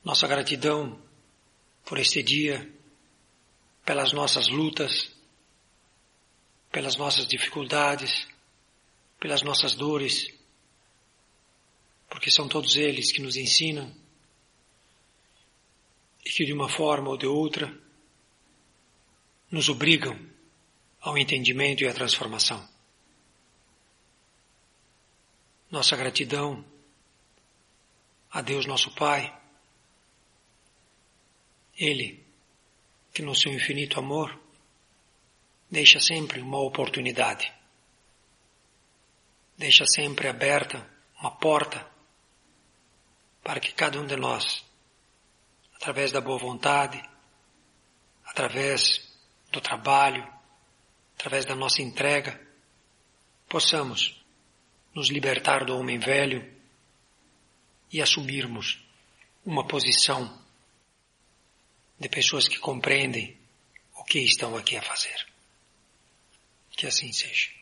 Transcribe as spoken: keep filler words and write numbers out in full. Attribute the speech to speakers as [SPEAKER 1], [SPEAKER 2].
[SPEAKER 1] Nossa gratidão por este dia, pelas nossas lutas, pelas nossas dificuldades, pelas nossas dores, porque são todos eles que nos ensinam e que de uma forma ou de outra nos obrigam ao entendimento e à transformação. Nossa gratidão a Deus nosso Pai, Ele que no seu infinito amor deixa sempre uma oportunidade, deixa sempre aberta uma porta para que cada um de nós, através da boa vontade, através do trabalho, através da nossa entrega, possamos nos libertar do homem velho e assumirmos uma posição de pessoas que compreendem o que estão aqui a fazer. Que assim seja.